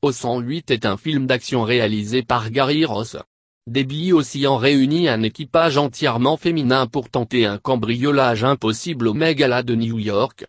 Ocean 8 est un film d'action réalisé par Gary Ross. Debbie Ocean réunit un équipage entièrement féminin pour tenter un cambriolage impossible au Met Gala de New York.